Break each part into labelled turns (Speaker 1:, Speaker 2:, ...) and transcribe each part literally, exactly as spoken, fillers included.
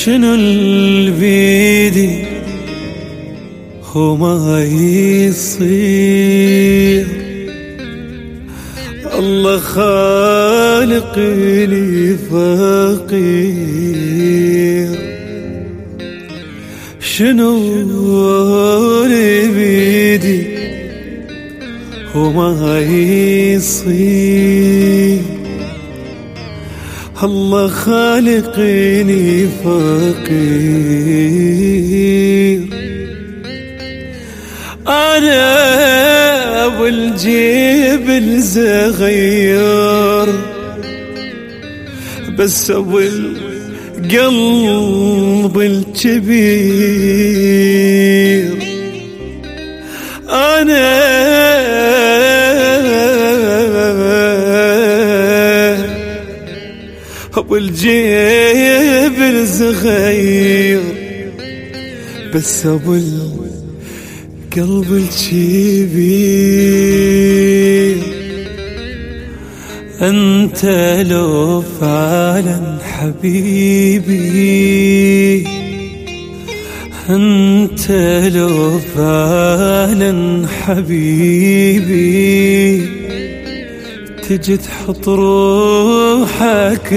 Speaker 1: شنو اللي بيدي هو ما يصير، الله خالقني فقير. شنو اللي بيدي هو ما يصير، الله خالقني فقير. أنا والجيب الصغير بس والقلب الكبير. أنا والجيب الصغير بس والقلب الكبير. أنت لو فعلا حبيبي، أنت لو فعلا حبيبي، تجي تحط روحك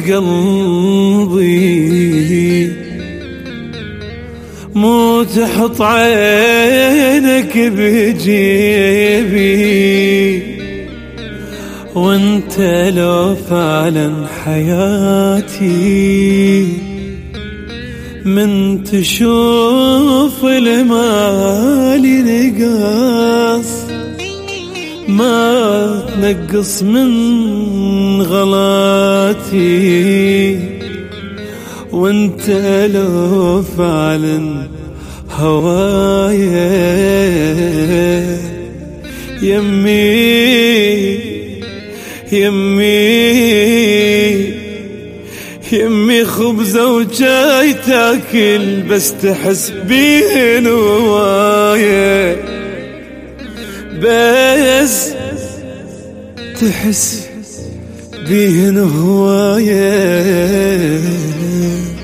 Speaker 1: بقلبي، مو تحط عينك بجيبي. وانت لو فعلا حياتي، من تشوف المال نقاص ما تنقص من غلاتي. وانت لو فعلا هوايا يمي يمي يمي خبزة وجاي تاكل بس تحس بين هوايا، بس تحس بين هوايا.